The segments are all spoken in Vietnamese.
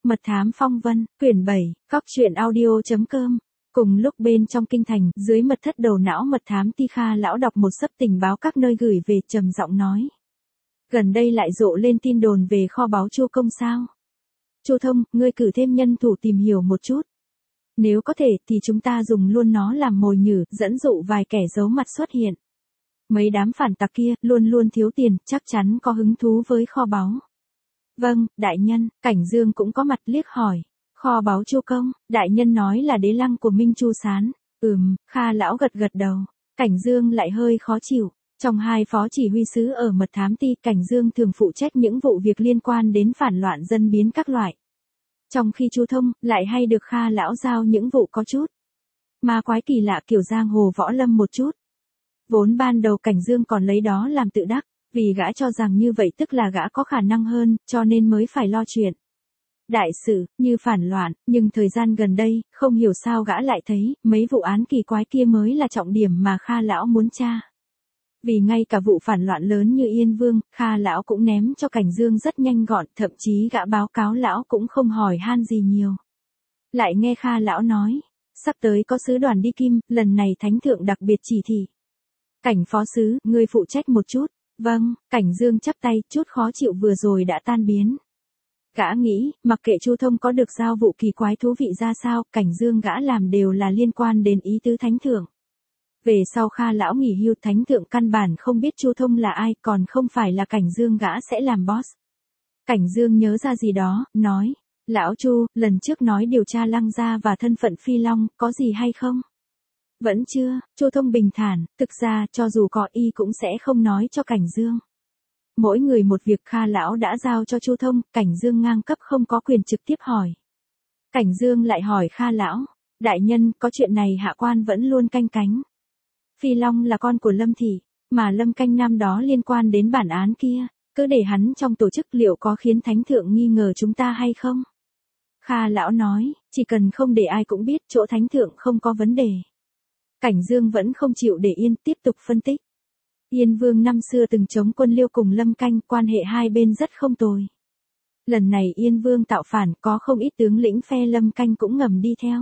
Mật thám phong vân, quyển 7, Cóc truyện audio.com. Cùng lúc bên trong kinh thành, dưới mật thất đầu não mật thám Ti Kha lão đọc một sấp tình báo các nơi gửi về, trầm giọng nói. Gần đây lại rộ lên tin đồn về kho báu Chu Công sao? Chu Thông, ngươi cử thêm nhân thủ tìm hiểu một chút. Nếu có thể thì chúng ta dùng luôn nó làm mồi nhử, dẫn dụ vài kẻ giấu mặt xuất hiện. Mấy đám phản tặc kia, luôn luôn thiếu tiền, chắc chắn có hứng thú với kho báu. Vâng, đại nhân, Cảnh Dương cũng có mặt liếc hỏi. Kho báu Chu Công, đại nhân nói là đế lăng của Minh Chu Sán. Kha lão gật gật đầu. Cảnh Dương lại hơi khó chịu. Trong hai phó chỉ huy sứ ở mật thám Ti, Cảnh Dương thường phụ trách những vụ việc liên quan đến phản loạn dân biến các loại. Trong khi Chu Thông lại hay được Kha lão giao những vụ có chút ma quái kỳ lạ kiểu giang hồ võ lâm một chút. Vốn ban đầu Cảnh Dương còn lấy đó làm tự đắc, vì gã cho rằng như vậy tức là gã có khả năng hơn, cho nên mới phải lo chuyện đại sự, như phản loạn, nhưng thời gian gần đây, không hiểu sao gã lại thấy, mấy vụ án kỳ quái kia mới là trọng điểm mà Kha lão muốn tra. Vì ngay cả vụ phản loạn lớn như Yên Vương, Kha lão cũng ném cho Cảnh Dương rất nhanh gọn, thậm chí gã báo cáo lão cũng không hỏi han gì nhiều. Lại nghe Kha lão nói, sắp tới có sứ đoàn đi Kim, lần này thánh thượng đặc biệt chỉ thị. Cảnh phó sứ, ngươi phụ trách một chút. Vâng, Cảnh Dương chắp tay, chút khó chịu vừa rồi đã tan biến. Gã nghĩ, mặc kệ Chu Thông có được giao vụ kỳ quái thú vị ra sao, Cảnh Dương gã làm đều là liên quan đến ý tứ thánh thượng. Về sau Kha lão nghỉ hưu, thánh thượng căn bản không biết Chu Thông là ai, còn không phải là Cảnh Dương gã sẽ làm boss. Cảnh Dương nhớ ra gì đó, nói, lão Chu, lần trước nói điều tra Lăng gia và thân phận Phi Long, có gì hay không? Vẫn chưa, Chu Thông bình thản, thực ra cho dù có y cũng sẽ không nói cho Cảnh Dương. Mỗi người một việc, Kha lão đã giao cho Chu Thông, Cảnh Dương ngang cấp không có quyền trực tiếp hỏi. Cảnh Dương lại hỏi Kha lão, đại nhân, có chuyện này hạ quan vẫn luôn canh cánh. Phi Long là con của Lâm Thị, mà Lâm Canh năm đó liên quan đến bản án kia, cứ để hắn trong tổ chức liệu có khiến thánh thượng nghi ngờ chúng ta hay không? Kha lão nói, chỉ cần không để ai cũng biết, chỗ thánh thượng không có vấn đề. Cảnh Dương vẫn không chịu để yên, tiếp tục phân tích. Yên Vương năm xưa từng chống quân Liêu cùng Lâm Canh, quan hệ hai bên rất không tồi. Lần này Yên Vương tạo phản, có không ít tướng lĩnh phe Lâm Canh cũng ngầm đi theo.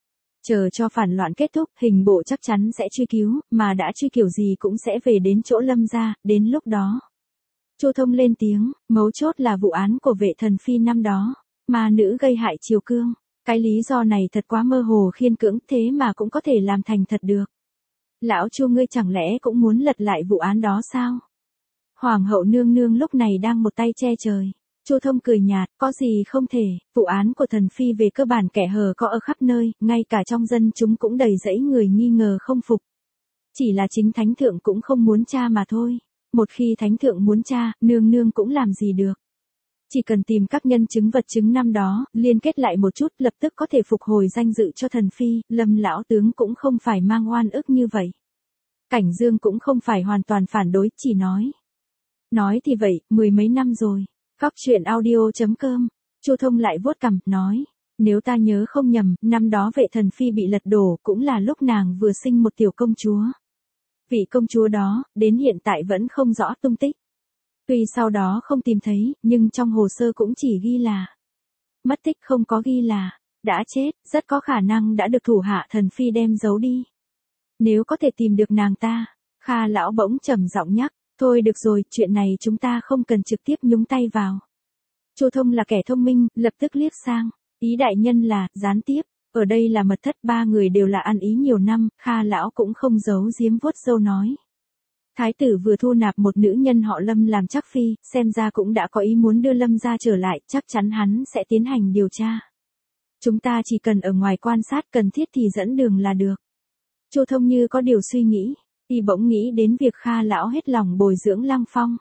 Chờ cho phản loạn kết thúc, hình bộ chắc chắn sẽ truy cứu, mà đã truy kiểu gì cũng sẽ về đến chỗ Lâm gia, đến lúc đó. Chu Thông lên tiếng, mấu chốt là vụ án của Vệ Thần Phi năm đó, mà nữ gây hại Triều Cương. Cái lý do này thật quá mơ hồ khiên cưỡng, thế mà cũng có thể làm thành thật được. Lão Chu, ngươi chẳng lẽ cũng muốn lật lại vụ án đó sao? Hoàng hậu nương nương lúc này đang một tay che trời. Chu Thông cười nhạt, có gì không thể, vụ án của Thần Phi về cơ bản kẻ hở có ở khắp nơi, ngay cả trong dân chúng cũng đầy rẫy người nghi ngờ không phục. Chỉ là chính thánh thượng cũng không muốn tra mà thôi. Một khi thánh thượng muốn tra, nương nương cũng làm gì được. Chỉ cần tìm các nhân chứng vật chứng năm đó, liên kết lại một chút, lập tức có thể phục hồi danh dự cho Thần Phi. Lâm lão tướng cũng không phải mang oan ức như vậy. Cảnh Dương cũng không phải hoàn toàn phản đối, chỉ nói. Nói thì vậy, mười mấy năm rồi. Cóc truyện audio.com. Chu Thông lại vuốt cằm, nói. Nếu ta nhớ không nhầm, năm đó Vệ Thần Phi bị lật đổ, cũng là lúc nàng vừa sinh một tiểu công chúa. Vị công chúa đó, đến hiện tại vẫn không rõ tung tích. Tuy sau đó không tìm thấy, nhưng trong hồ sơ cũng chỉ ghi là mất tích, không có ghi là đã chết, rất có khả năng đã được thủ hạ Thần Phi đem giấu đi. Nếu có thể tìm được nàng ta, Kha lão bỗng trầm giọng nhắc, thôi được rồi, chuyện này chúng ta không cần trực tiếp nhúng tay vào. Chu Thông là kẻ thông minh, lập tức liếc sang, ý đại nhân là gián tiếp, ở đây là mật thất, ba người đều là ăn ý nhiều năm, Kha lão cũng không giấu giếm vuốt râu nói. Thái tử vừa thu nạp một nữ nhân họ Lâm làm chắc phi, xem ra cũng đã có ý muốn đưa Lâm gia trở lại, chắc chắn hắn sẽ tiến hành điều tra. Chúng ta chỉ cần ở ngoài quan sát, cần thiết thì dẫn đường là được. Chu Thông như có điều suy nghĩ, y bỗng nghĩ đến việc Kha lão hết lòng bồi dưỡng Lăng Phong.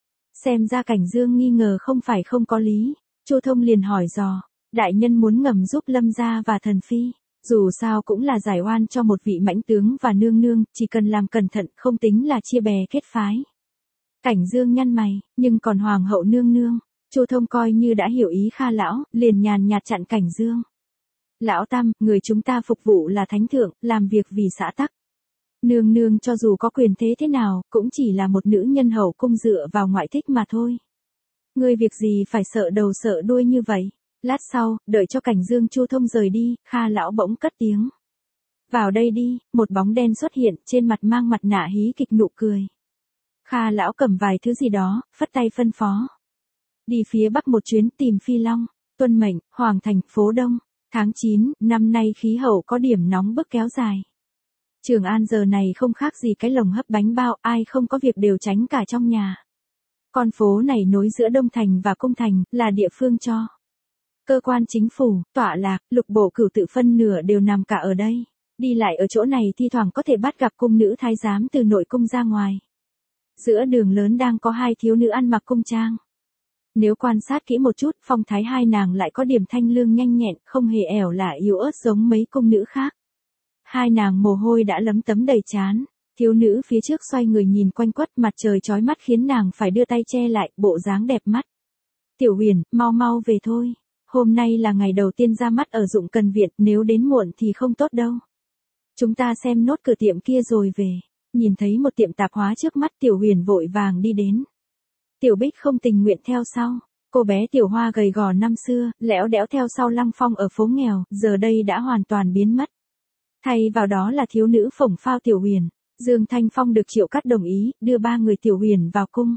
Xem ra Cảnh Dương nghi ngờ không phải không có lý. Chu Thông liền hỏi dò, đại nhân muốn ngầm giúp Lâm gia và Thần Phi, dù sao cũng là giải oan cho một vị mãnh tướng và nương nương, chỉ cần làm cẩn thận, không tính là chia bè kết phái. Cảnh Dương nhăn mày, nhưng còn hoàng hậu nương nương. Chu Thông coi như đã hiểu ý Kha lão, liền nhàn nhạt chặn Cảnh Dương. Lão Tam, người chúng ta phục vụ là thánh thượng, làm việc vì xã tắc. Nương nương cho dù có quyền thế nào, cũng chỉ là một nữ nhân hậu cung dựa vào ngoại thích mà thôi. Ngươi việc gì phải sợ đầu sợ đuôi như vậy? Lát sau, đợi cho Cảnh Dương Chu Thông rời đi, Kha lão bỗng cất tiếng. Vào đây đi, một bóng đen xuất hiện, trên mặt mang mặt nạ hí kịch nụ cười. Kha lão cầm vài thứ gì đó, phất tay phân phó. Đi phía bắc một chuyến tìm Phi Long, tuân mệnh, Hoàng Thành, phố Đông. Tháng 9, năm nay khí hậu có điểm nóng bức kéo dài. Trường An giờ này không khác gì cái lồng hấp bánh bao, ai không có việc đều tránh cả trong nhà. Con phố này nối giữa Đông Thành và Cung Thành, là địa phương cho cơ quan chính phủ, tọa lạc, lục bộ cửu tự phân nửa đều nằm cả ở đây. Đi lại ở chỗ này thi thoảng có thể bắt gặp cung nữ thái giám từ nội cung ra ngoài. Giữa đường lớn đang có hai thiếu nữ ăn mặc cung trang. Nếu quan sát kỹ một chút, phong thái hai nàng lại có điểm thanh lương nhanh nhẹn, không hề ẻo lả yếu ớt giống mấy cung nữ khác. Hai nàng mồ hôi đã lấm tấm đầy trán. Thiếu nữ phía trước xoay người nhìn quanh quất, mặt trời chói mắt khiến nàng phải đưa tay che lại, bộ dáng đẹp mắt. Tiểu Huyền, mau mau về thôi. Hôm nay là ngày đầu tiên ra mắt ở Dụng Cần Viện, nếu đến muộn thì không tốt đâu. Chúng ta xem nốt cửa tiệm kia rồi về. Nhìn thấy một tiệm tạp hóa trước mắt, Tiểu Huyền vội vàng đi đến. Tiểu Bích không tình nguyện theo sau. Cô bé Tiểu Hoa gầy gò năm xưa, lẽo đẽo theo sau Lăng Phong ở phố nghèo, giờ đây đã hoàn toàn biến mất. Thay vào đó là thiếu nữ phổng phao Tiểu Huyền. Dương Thanh Phong được Triệu Cát đồng ý, đưa ba người Tiểu Huyền vào cung.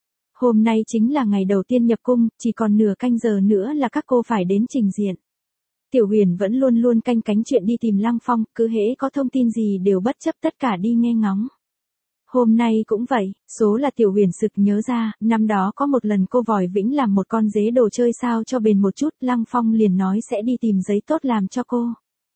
Hôm nay chính là ngày đầu tiên nhập cung, chỉ còn nửa canh giờ nữa là các cô phải đến trình diện. Tiểu Huyền vẫn luôn luôn canh cánh chuyện đi tìm Lăng Phong, cứ hễ có thông tin gì đều bất chấp tất cả đi nghe ngóng. Hôm nay cũng vậy, số là Tiểu Huyền sực nhớ ra, năm đó có một lần cô vòi vĩnh làm một con dế đồ chơi sao cho bền một chút, Lăng Phong liền nói sẽ đi tìm giấy tốt làm cho cô.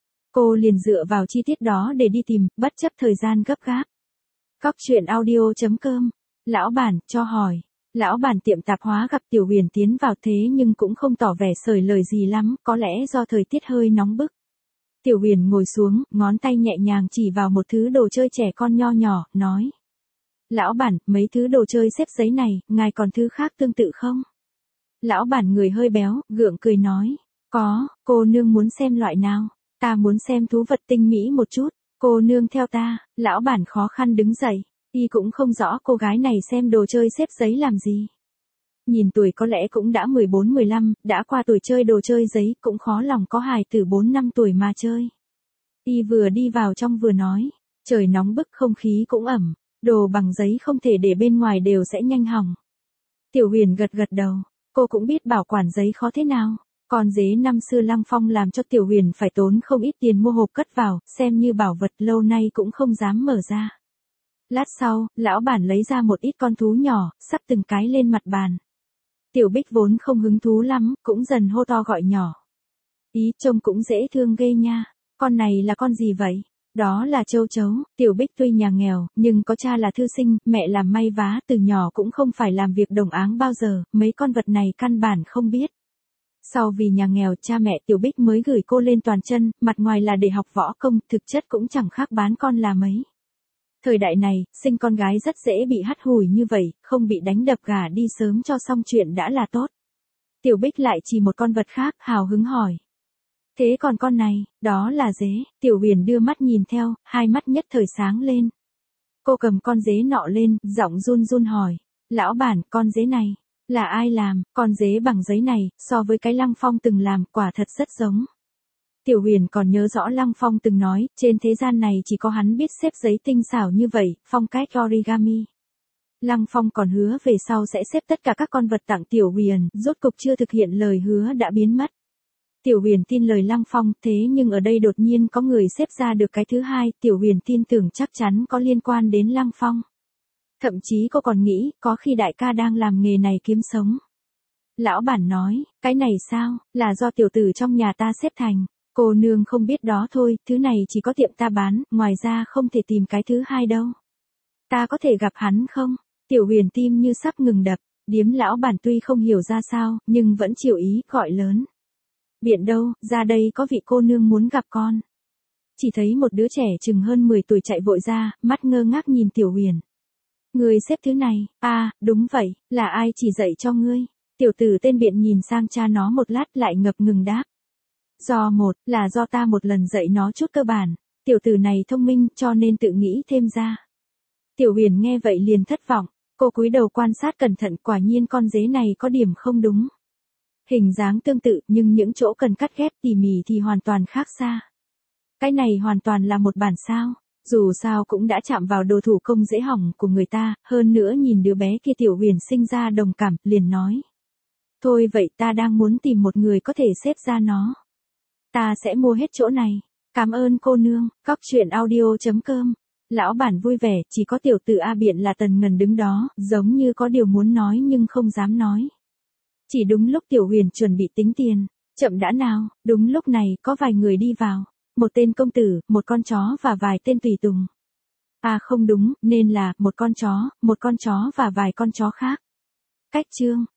Cô liền dựa vào chi tiết đó để đi tìm, bất chấp thời gian gấp gáp. Cóc truyện audio.com. Lão bản, cho hỏi. Lão bản tiệm tạp hóa gặp Tiểu Huyền tiến vào thế nhưng cũng không tỏ vẻ sởi lời gì lắm, có lẽ do thời tiết hơi nóng bức. Tiểu Huyền ngồi xuống, ngón tay nhẹ nhàng chỉ vào một thứ đồ chơi trẻ con nho nhỏ, nói. Lão bản, mấy thứ đồ chơi xếp giấy này, ngài còn thứ khác tương tự không? Lão bản người hơi béo, gượng cười nói. Có, cô nương muốn xem loại nào? Ta muốn xem thú vật tinh mỹ một chút. Cô nương theo ta. Lão bản khó khăn đứng dậy. Y cũng không rõ cô gái này xem đồ chơi xếp giấy làm gì. Nhìn tuổi có lẽ cũng đã 14-15, đã qua tuổi chơi đồ chơi giấy, cũng khó lòng có hài tử 4-5 tuổi mà chơi. Y vừa đi vào trong vừa nói. Trời nóng bức, không khí cũng ẩm. Đồ bằng giấy không thể để bên ngoài đều sẽ nhanh hỏng. Tiểu Huyền gật gật đầu. Cô cũng biết bảo quản giấy khó thế nào. Con dế năm xưa Lăng Phong làm cho Tiểu Huyền phải tốn không ít tiền mua hộp cất vào, xem như bảo vật lâu nay cũng không dám mở ra. Lát sau, lão bản lấy ra một ít con thú nhỏ, sắp từng cái lên mặt bàn. Tiểu Bích vốn không hứng thú lắm, cũng dần hô to gọi nhỏ. Ý trông cũng dễ thương ghê nha. Con này là con gì vậy? Đó là châu chấu. Tiểu Bích tuy nhà nghèo, nhưng có cha là thư sinh, mẹ làm may vá, từ nhỏ cũng không phải làm việc đồng áng bao giờ, mấy con vật này căn bản không biết. Sau vì nhà nghèo, cha mẹ Tiểu Bích mới gửi cô lên toàn chân, mặt ngoài là để học võ công, thực chất cũng chẳng khác bán con là mấy. Thời đại này, sinh con gái rất dễ bị hắt hủi như vậy, không bị đánh đập gả đi sớm cho xong chuyện đã là tốt. Tiểu Bích lại chỉ một con vật khác, hào hứng hỏi. Thế còn con này, đó là dế. Tiểu Huyền đưa mắt nhìn theo, hai mắt nhất thời sáng lên. Cô cầm con dế nọ lên, giọng run run hỏi. Lão bản, con dế này, là ai làm? Con dế bằng giấy này, so với cái Lăng Phong từng làm, quả thật rất giống. Tiểu Huyền còn nhớ rõ Lăng Phong từng nói, trên thế gian này chỉ có hắn biết xếp giấy tinh xảo như vậy, phong cách origami. Lăng Phong còn hứa về sau sẽ xếp tất cả các con vật tặng Tiểu Huyền, rốt cục chưa thực hiện lời hứa đã biến mất. Tiểu Huyền tin lời Lăng Phong, thế nhưng ở đây đột nhiên có người xếp ra được cái thứ hai, Tiểu Huyền tin tưởng chắc chắn có liên quan đến Lăng Phong. Thậm chí cô còn nghĩ, có khi đại ca đang làm nghề này kiếm sống. Lão bản nói, cái này sao, là do tiểu tử trong nhà ta xếp thành. Cô nương không biết đó thôi, thứ này chỉ có tiệm ta bán, ngoài ra không thể tìm cái thứ hai đâu. Ta có thể gặp hắn không? Tiểu Huyền tim như sắp ngừng đập, điếm lão bản tuy không hiểu ra sao, nhưng vẫn chịu ý, gọi lớn. Biện đâu, ra đây có vị cô nương muốn gặp con. Chỉ thấy một đứa trẻ chừng hơn 10 tuổi chạy vội ra, mắt ngơ ngác nhìn Tiểu Huyền. Ngươi xếp thứ này, đúng vậy, là ai chỉ dạy cho ngươi? Tiểu tử tên Biện nhìn sang cha nó một lát lại ngập ngừng đáp. Là do ta một lần dạy nó chút cơ bản, tiểu tử này thông minh cho nên tự nghĩ thêm ra. Tiểu Huyền nghe vậy liền thất vọng, cô cúi đầu quan sát cẩn thận quả nhiên con dế này có điểm không đúng. Hình dáng tương tự nhưng những chỗ cần cắt ghép tỉ mỉ thì hoàn toàn khác xa. Cái này hoàn toàn là một bản sao. Dù sao cũng đã chạm vào đồ thủ công dễ hỏng của người ta, hơn nữa nhìn đứa bé kia Tiểu Huyền sinh ra đồng cảm, liền nói. Thôi vậy ta đang muốn tìm một người có thể xếp ra nó. Ta sẽ mua hết chỗ này. Cảm ơn cô nương. Cóc truyện audio.com. Lão bản vui vẻ, chỉ có tiểu tử A Biện là Tần Ngần đứng đó, giống như có điều muốn nói nhưng không dám nói. Chỉ đúng lúc Tiểu Huyền chuẩn bị tính tiền. Chậm đã nào, đúng lúc này có vài người đi vào. Một tên công tử, một con chó và vài tên tùy tùng. À không đúng, nên là một con chó và vài con chó khác. Cách chương.